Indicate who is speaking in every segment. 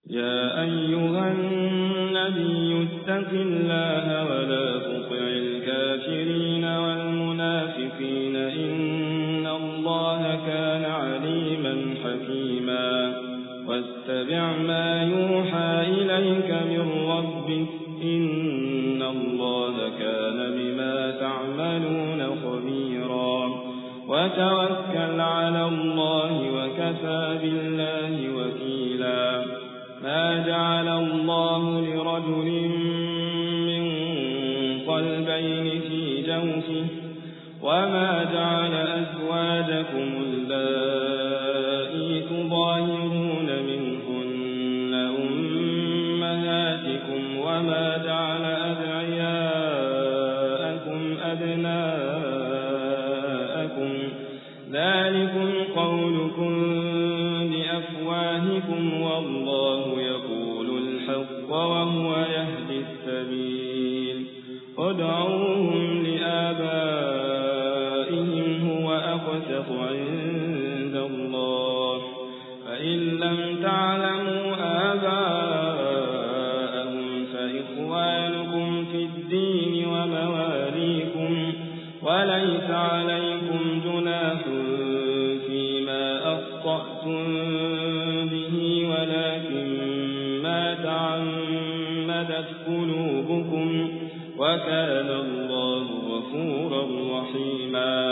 Speaker 1: يا أيها النبي اتق الله ولا تطع الكافرين والمنافقين إن الله كان عليما حكيما واتبع ما يوحى إليك من ربك إن الله كان بما تعملون خبيرا وتوكل على الله وكفى بالله وكيلا ما جعل الله لرجل من قلبين في جوفه وما جعل أزواجكم اللائي تظاهرون منهن أمهاتكم وما جعل أدعياءكم أبناءكم ذلكم قولكم بأفواهكم والله يقول الحق وهو يهدي السبيل ادعوهم لآبائهم هو أقسط عند الله فإن لم تعلموا آباءهم فإخوانكم في الدين ومواليكم وليس عليكم جناح فيما أخطأتم به ولكن ما تعمدت قلوبكم وكان الله غفورا رحيما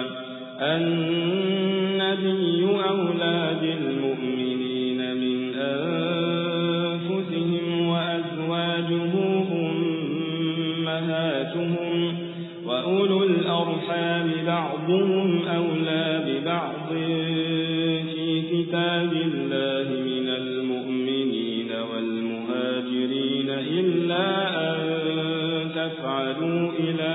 Speaker 1: النبي أولى بالمؤمنين من أنفسهم وأزواجه أمهاتهم وأولو الأرحام بعضهم أولى ببعض في كتاب الله من المؤمنين والمهاجرين إلا أن تفعلوا إلى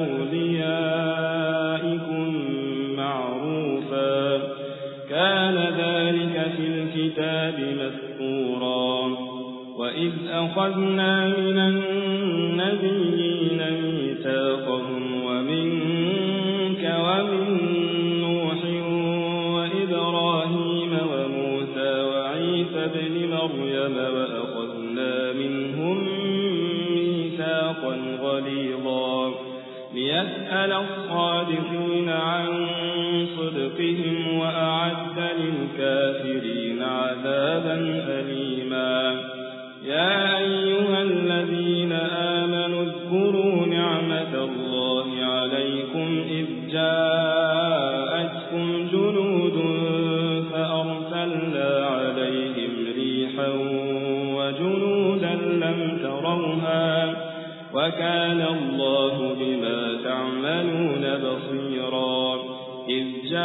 Speaker 1: أوليائكم معروفا كان ذلك في الكتاب مسطورا وإذ أخذنا من النبيين ميثاقهم ومنك ومن نوح وإبراهيم وموسى وعيسى ابن مريم وأخذنا منهم ميثاقا غليظا ليسأل الصادقين عن صدقهم وأعد للكافرين عذابا أليما يا أيها الذين آمنوا اذكروا نعمة الله عليكم إذ جاءتكم جنود فأرسلنا عليهم ريحا وجنودا لم تروها وكان الله بما تعملون بصيرا إذ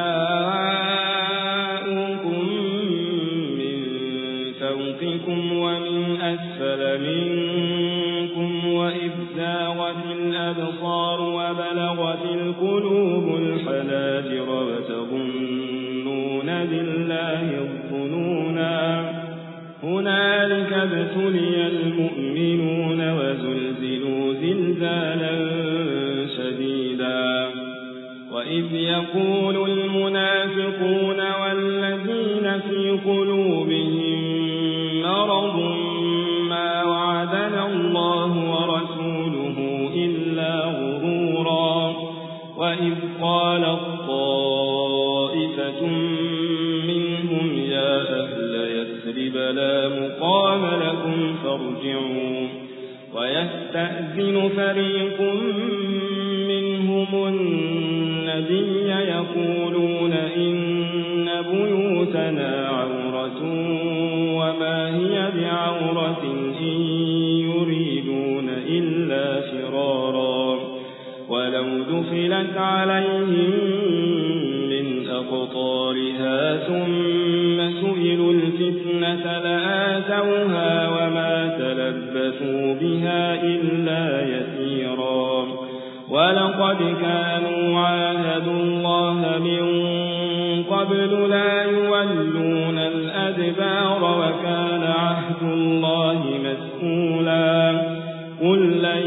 Speaker 1: جاءوكم من فوقكم ومن أسفل منكم وإذ زاغت الأبصار وبلغت القلوب الحناجر وتظنون بالله الظنونا هنالك ابتلي المؤمنون وزلزلوا زلزالا شديدا وإذ يقول المنافقون والذين في قلوبهم مرض ما وعدنا الله ورسوله إلا غرورا وإذ قال الطائفة منهم يا أهل يثرب لا مقام لكم فارجعوا ويستأذن فريق منهم النبي يقولون إن بيوتنا عورة وما هي بعورة إن يريدون إلا فرارا ولو دخلت عليهم من أقطارها ثم سئلوا الفتنة لآتوها وما تلبثوا بها إلا يسيرا ولقد كانوا عاهدوا الله من قبل لا يولون الأدبار وكان عهد الله مسؤولا قل لن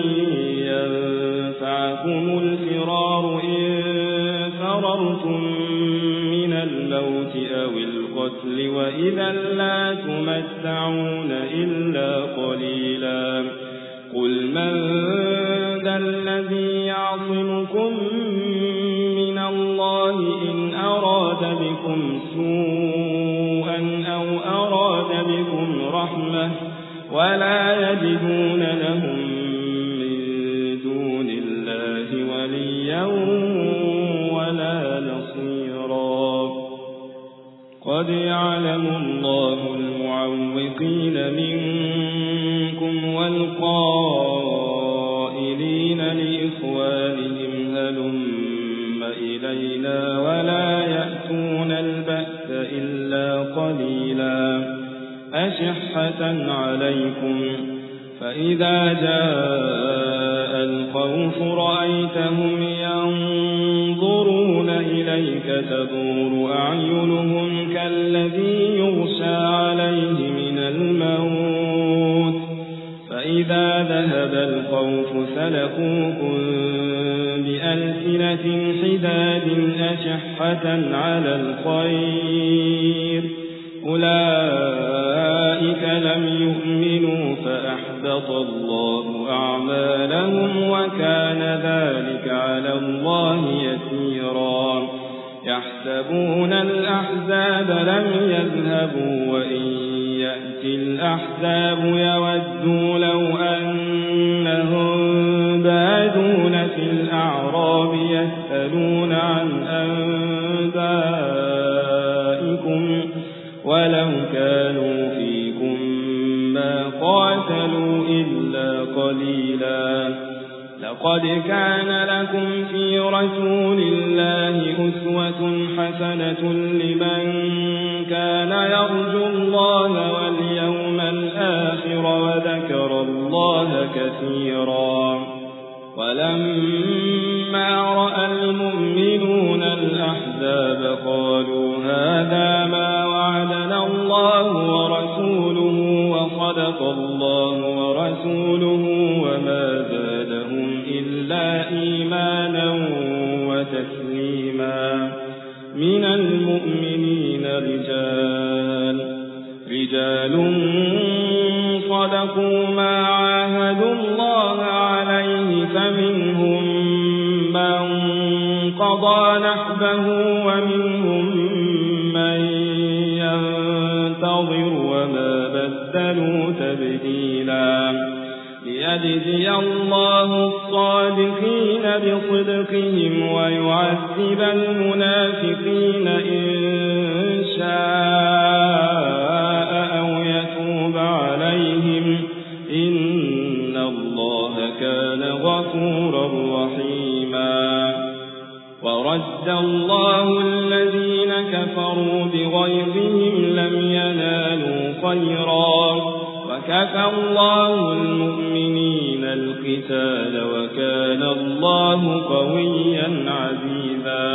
Speaker 1: ينفعكم الفرار إن فررتم من الموت أو القتل وإذا لا تمتعون إلا قليلا قل من ذا الذي يعصمكم من الله إن أراد بكم سوءا أو أراد بكم رحمة ولا يجدون لهم من دون الله وليا ولا نصيرا قد يعلم الله المعوقين منكم والقائلين لإخوانهم هلم إلينا ولا يأتون البأس إلا قليلا أشحة عليكم فإذا جاء الخوف رأيتهم ينظرون إليك تدور أعينهم كالذي يغشى عليه من الموت فإذا ذهب الخوف سلكوكم بألسنة حداد أشحة على الخير أولئك لم يؤمنوا فأحبط الله أعمالهم وكان ذلك على الله يسيرا يحسبون الأحزاب لم يذهبوا وإن يأتي الأحزاب يودوا لو أنهم بادون في الأعراب يسألون عن أنبائكم ولو كانوا فيكم ما قاتلوا إلا قليلا لقد كان لكم في رسول الله أسوة حسنة لمن كان يرجو الله واليوم الآخر وذكر الله كثيرا ولما رأى المؤمنون الأحزاب قالوا هذا ما وعدنا الله ورسوله وصدق الله ورسوله وما زادهم إلا إيمانا وتسليما من المؤمنين رجال صدقوا ما عاهدوا الله عليه فمنهم من قضى نحبه ومنهم من ينتظر وما بدلوا تبديلا ليجزي الله الصادقين بصدقهم ويعذب المنافقين إن شاء أو يتوب عليهم إن الله كان غفورا رحيما ورد الله الذين كفروا بغيظهم لم ينالوا خيرا وكفى الله المؤمنين القتال وكان الله قويا عزيزا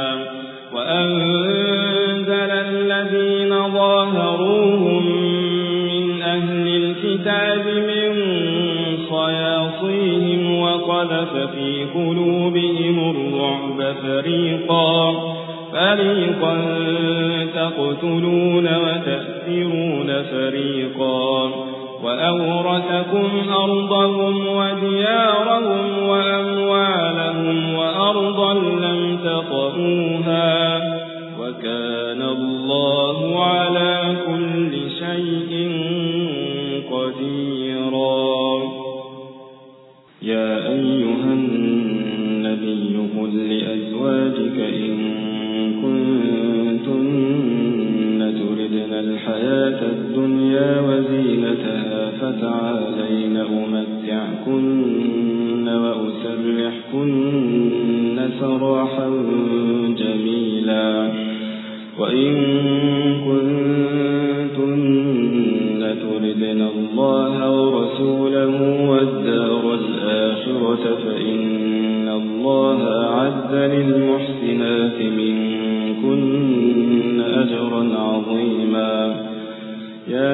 Speaker 1: وأنزل الذين ظاهروهم من أهل الكتاب من صياصيهم وقذف في قلوبهم الرعب فريقا تقتلون وتأسرون فريقا وأورثكم أرضهم وديارهم وأموالهم وأرضا لم تطئوها وكان الله على كل شيء قديرا يا أيها النبي قل لأزواجك إن كنتن تردن الحياة الدنيا وزينتها فتعالين أمتعكن وأسرحكن سراحا جميلا وإن كنتن تردن الله ورسوله والدار الآخرة فإن الله أعد للمحسنات منكن أجرا عظيما يا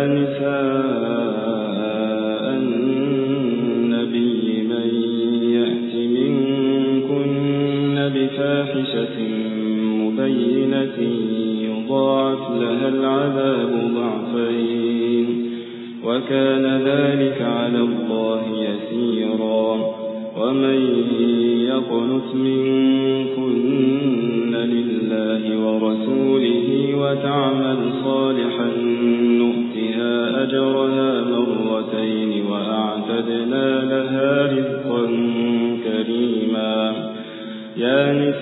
Speaker 1: نساء النبي من يأت منكن بفاحشة مبينة يضاعف لها العذاب فالعذاب ضعفين وكان ذلك على الله يسيرا ومن يقنت منكن لله ورسوله وتعمل صالحا نؤتها أجرها مرتين وأعتدنا لها رزقا كريما يا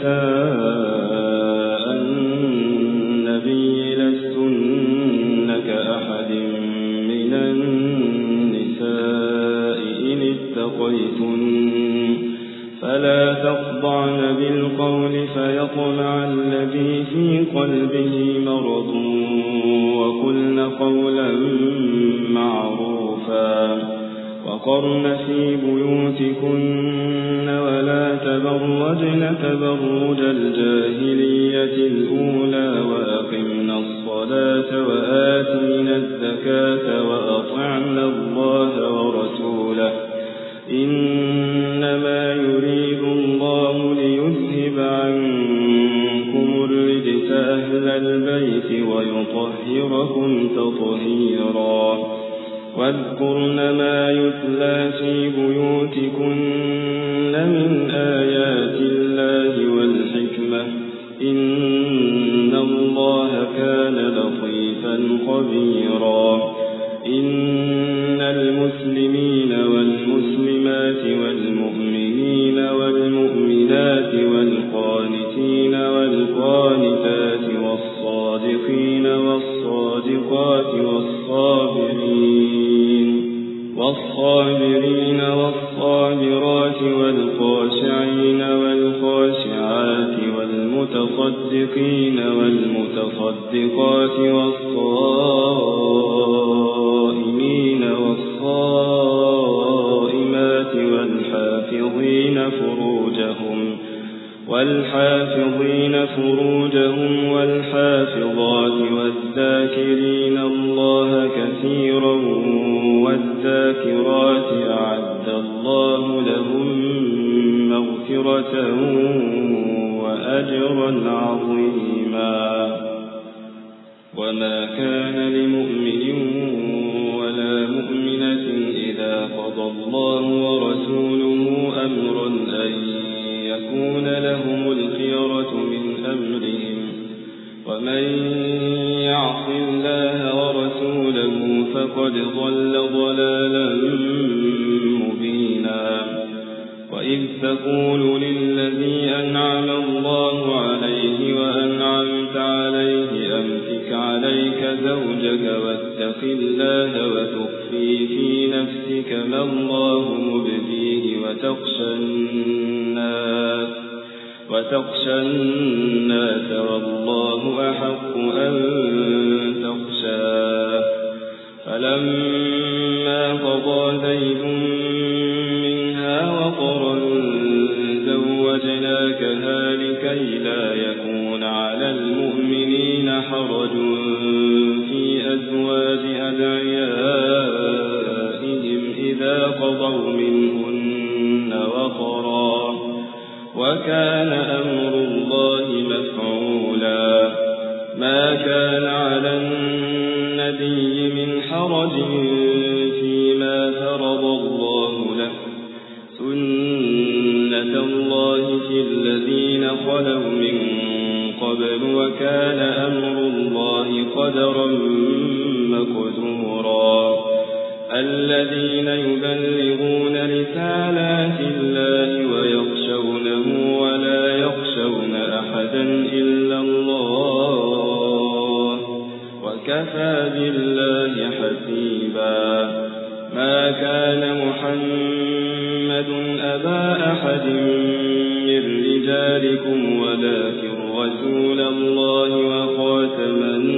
Speaker 1: نساء النبي لستن كأحد من النساء إن اتقيتن فلا تخضعن بالقول فيطمع الذي في قلبه مرض وقلن قولا معروفا وقرن في بيوتكن ولا تبرجن تبرج الجاهلية الأولى وأقمنا الصلاة وآتينا الزكاة وأطعنا الله ورسوله إنما يريد الله ليذهب عنكم الرجس أهل البيت ويطهركم تطهيرا واذكرن ما يتلى في بيوتكن من آيات الله والحكمة إن الله كان لطيفا خبيرا إن المسلمين والمسلمات والمؤمنين والمؤمنات والقانتين والقانتات والصادقين والصادقات والصابرين والصابرات والخاشعين والخاشعات والمتصدقين والمتصدقات والصائمين والصائمات والحافظين فروجهم والحافظات والذاكرين الله كثيرا والذاكرات أعد الله لهم مغفرة وأجرا عظيما وما كان لمؤمن ولا مؤمنة إذا قضى الله ورسوله أمرا أن يكون لهم الخيرة من أمرهم ومن يعص الله ورسوله فقد ضل ضلالا مبينا وإذ تقول للذي أنعم الله عليه وأنعمت عليه أمسك عليك زوجك واتق الله وتخفي في نفسك ما الله مبديه وتخشى الناس والله أحق أن تخشاه فلما قضى زيد منها وطرا زوجناكها لكي لا يكون على المؤمنين حرج في أزواج أدعيائهم إذا قضوا منهن وطرا وكان أمر الله مفعولا ما كان على النبي من حرج فيما فرض الله له سنة الله في الذين خلوا من قبل وكان أمر الله قدرا مقدورا الذين يبلغون رسالات الله ويخشونه ولا يخشون أحدا إلا الله وكفى بالله حسيبا ما كان محمد أبا أحد من رجالكم ولكن رسول الله وخاتم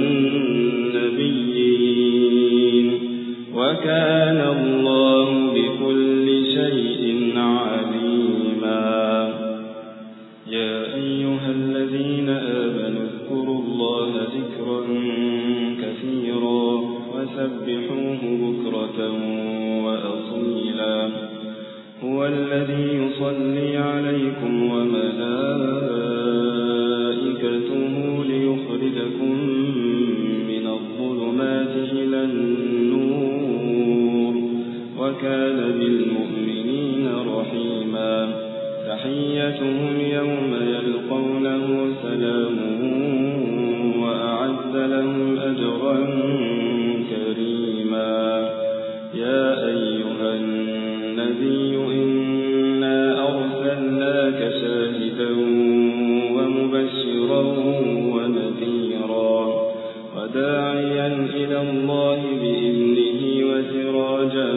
Speaker 1: النبيين وكان الله بكل شيء عليما يا أيها الذين آمنوا اذكروا الله ذكرا كثيرا وسبحوه بكرة وأصيلا هو الذي يصلي عليكم وملائكته ليخرجكم من الظلمات وكان بالمؤمنين رحيما تحيتهم يوم يلقونه سلام وأعد لهم أجرا كريما يا أيها النبي إنا أرسلناك شاهدا ومبشرا ونذيرا وداعيا إلى الله بإذنه وسراجا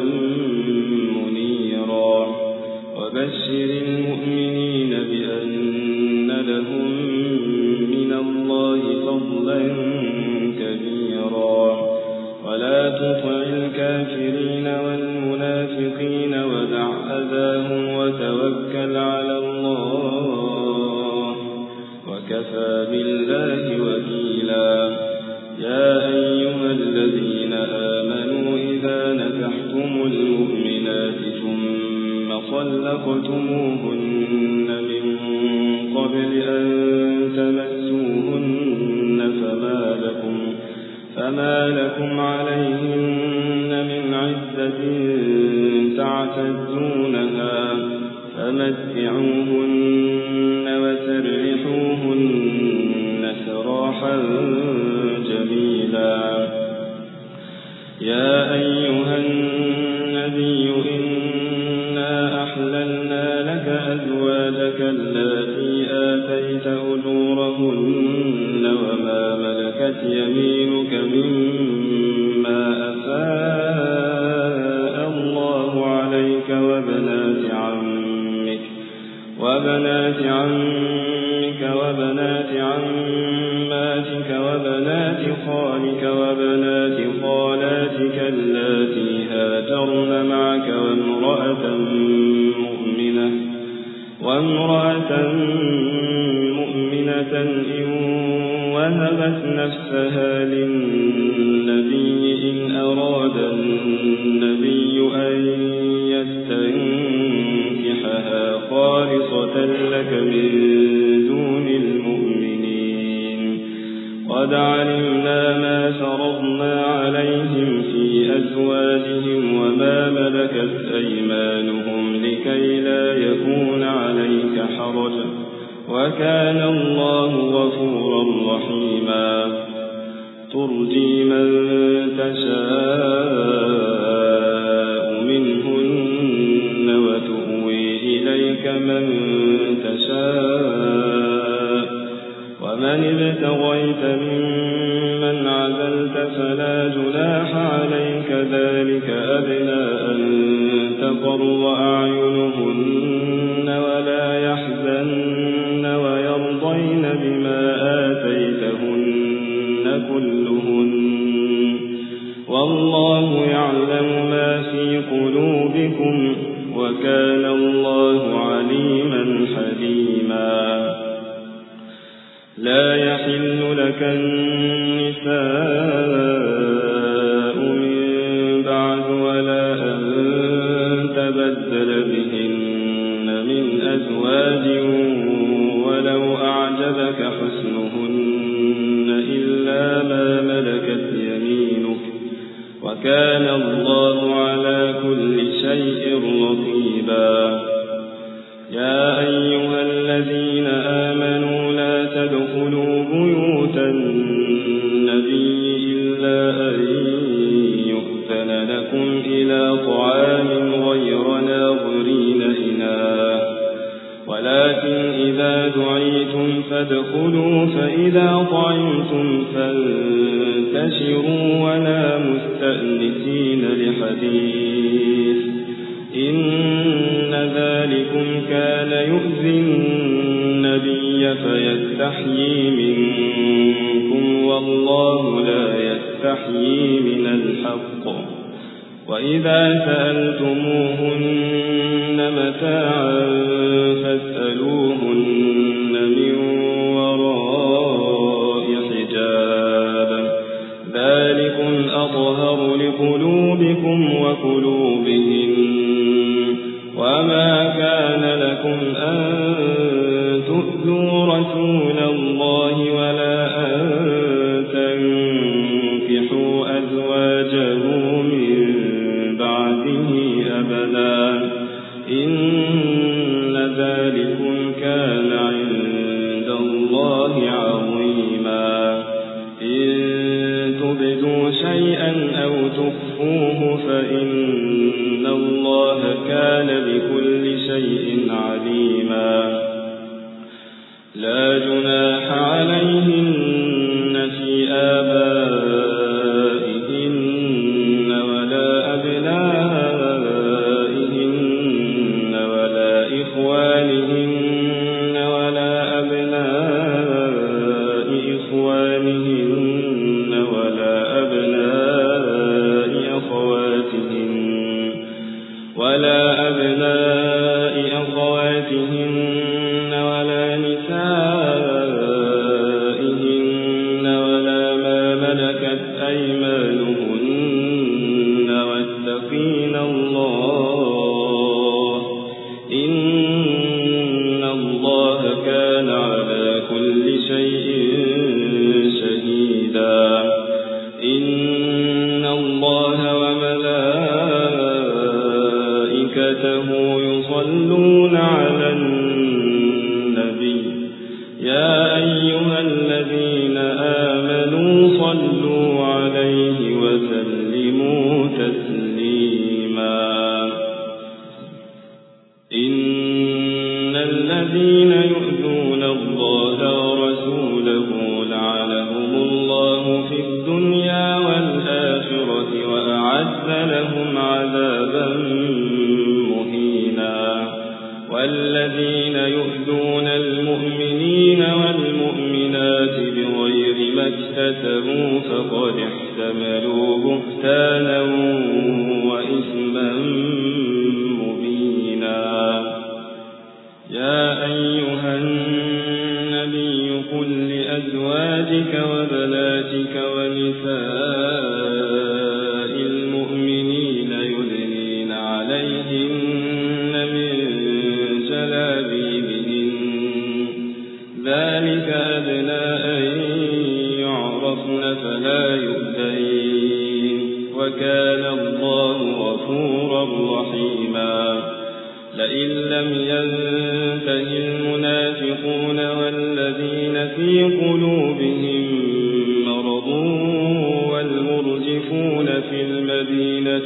Speaker 1: منيرا وبشر المؤمنين بأن لهم من الله فضلا كبيرا ولا تطع الكافرين والمنافقين ودع أذاهم وتوكل على الله وكفى بالله وكيلا يا أيها الذين آمنوا إذا نكحتم المؤمنات ثم طلقتموهن من قبل أن تمسوهن فما لكم عليهن من عدة تعتدونها فمتعوهن وسرحوهن سراحا جميلا يا أيها النبي إنا أحللنا لك أزواجك اللاتي آتيت أجورهن وما ملكت يمينك مما أفاء الله عليك وبنات عمك وبنات عماتك وبنات خالك وبنات خالاتك اللاتي هاجرن معك وامرأة مؤمنة إن وهبت نفسها للنبي إن أراد النبي أن يستنكحها خالصة لك من دون المؤمنين قد علمنا ما فرضنا عليهم في أزواجهم وما ملكت أيمانهم لكي لا يكون عليك حرج وكان الله غفورا رحيما ترجي من تشاء منهن وتؤوي إليك من تشاء ومن ابتغيت ممن عزلت فلا جناح عليك ذلك أدنى أن تقر أعينهن ولا يحزن ويرضين بما آتيتهن كلهن والله يعلم ما في قلوبكم وكان الله عليما حليما لا يحل لك النساء من بعد ولا أن تبدل بهن من أزواج ولو أعجبك حسنهن إلا ما ملكت يمينك وكان الله على كل شيء رقيبا يا أيها الذين آمنوا لا تدخلوا بيوت النبي إلا أن يؤذن لكم إلى طعام غير ناظرين إناه ولكن إذا دعيتم فادخلوا فإذا طعمتم فانتشروا ولا مستأنسين لحديث إن ذلكم كان يؤذي النبي فيستحيي منكم والله لا يستحيي من الحق وإذا سألتموهن متاعا فاسألوهن من وراء حجاب ذلكم أطهر لقلوبكم وقلوبهم وما كان لكم أن تؤذوا رسول الله ولا أن تنكحوا أزواجه من بعده تخفوه فإن الله كان بكل شيء عليما. لا جناح عليهن في آبائهن ولا أبنائهن ولا إخوانهن ولا أبناء إخوانهن ولا أبناء أخواتهن ولا نسائهن ولا ما ملكت أيمانهن واتقين الله إن الله كان على كل شيء شهيدا. إن الله وملائكته يصلون على النبي يا أيها الذين آمنوا صلوا عليه وسلموا تسليما. إن الذين يؤذون الله ورسوله لعنهم الله في الدنيا والآخرة وأعد لهم عذابا مهينا. والذين يؤذون المؤمنين والمؤمنات بغير ما اكتسبوا فقد احتملوا بهتانا وإثما مبينا. يا أيها النبي قل لأزواجك وبناتك ونساء المؤمنين يدنين عليهن من جلابيبهن ذلك أدنى أن يعرفن فلا يؤذين وكان الله غفورا رحيما. لئن لم ينته المنافقون والذين في قلوبهم مرض والمرجفون في المدينة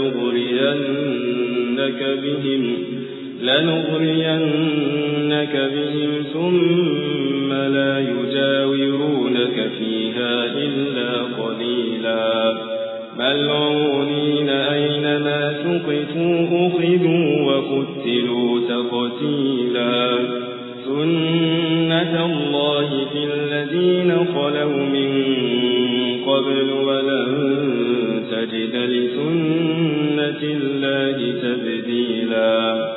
Speaker 1: لنغرينك بهم ثم لا يجاورونك فيها إلا قليلا. ملعونين أينما ثقفوا أخذوا وقتلوا تقتيلا. سنة الله في الذين خلوا من قبل ولن تجد لسنة الله تبديلا.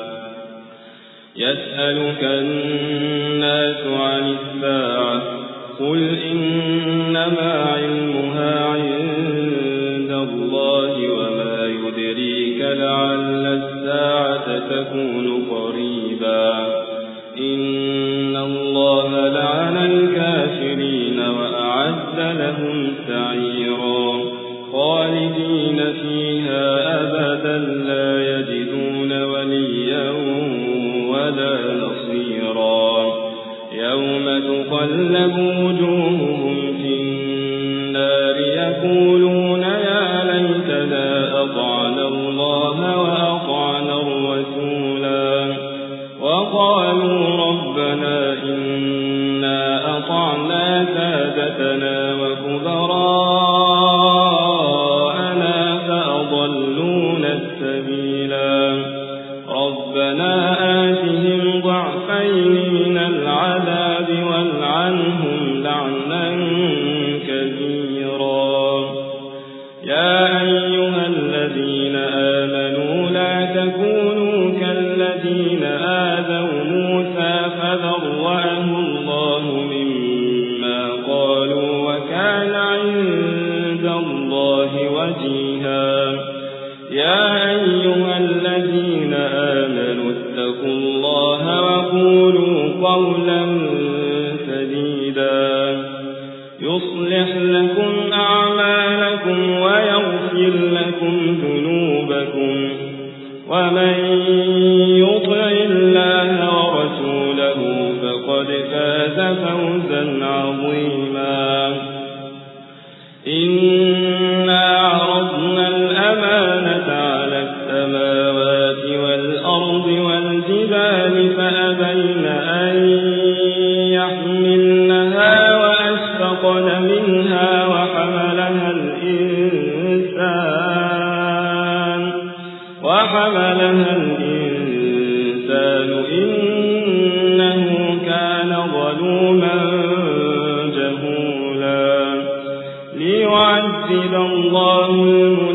Speaker 1: يسألك الناس عن الساعة قل إنما علمها عند الله وما يدريك لعل الساعة تكون قريبا. إن الله لعن الكافرين وأعد لهم سعيرا خالدين فيها أبدا لا يجدون وليا ولا نصيرا. يوم تقلب وجوههم في النار يقولون يا ليتنا أطعنا الله وأطعنا الرسولا وقالوا ربنا إنا أطعنا سادتنا وكبراءنا فأضلونا السبيلا. ربنا آتهم ضعفين من العذاب والعنهم لعنا كبيرا. يا أيها الذين آمنوا لا تكونوا كالذين آذوا موسى فبرأه الله مما قالوا وكان عند الله وجيها. يا أيها الذين آمنوا اتقوا الله وقولوا قولا سديدا يصلح لكم أعمالكم ويغفر لكم ذنوبكم ومن يطع الله ورسوله فقد فاز فوزا عظيما. إنا عرضنا الإنسان إنه كان ظلوما جهولا ليعذب الله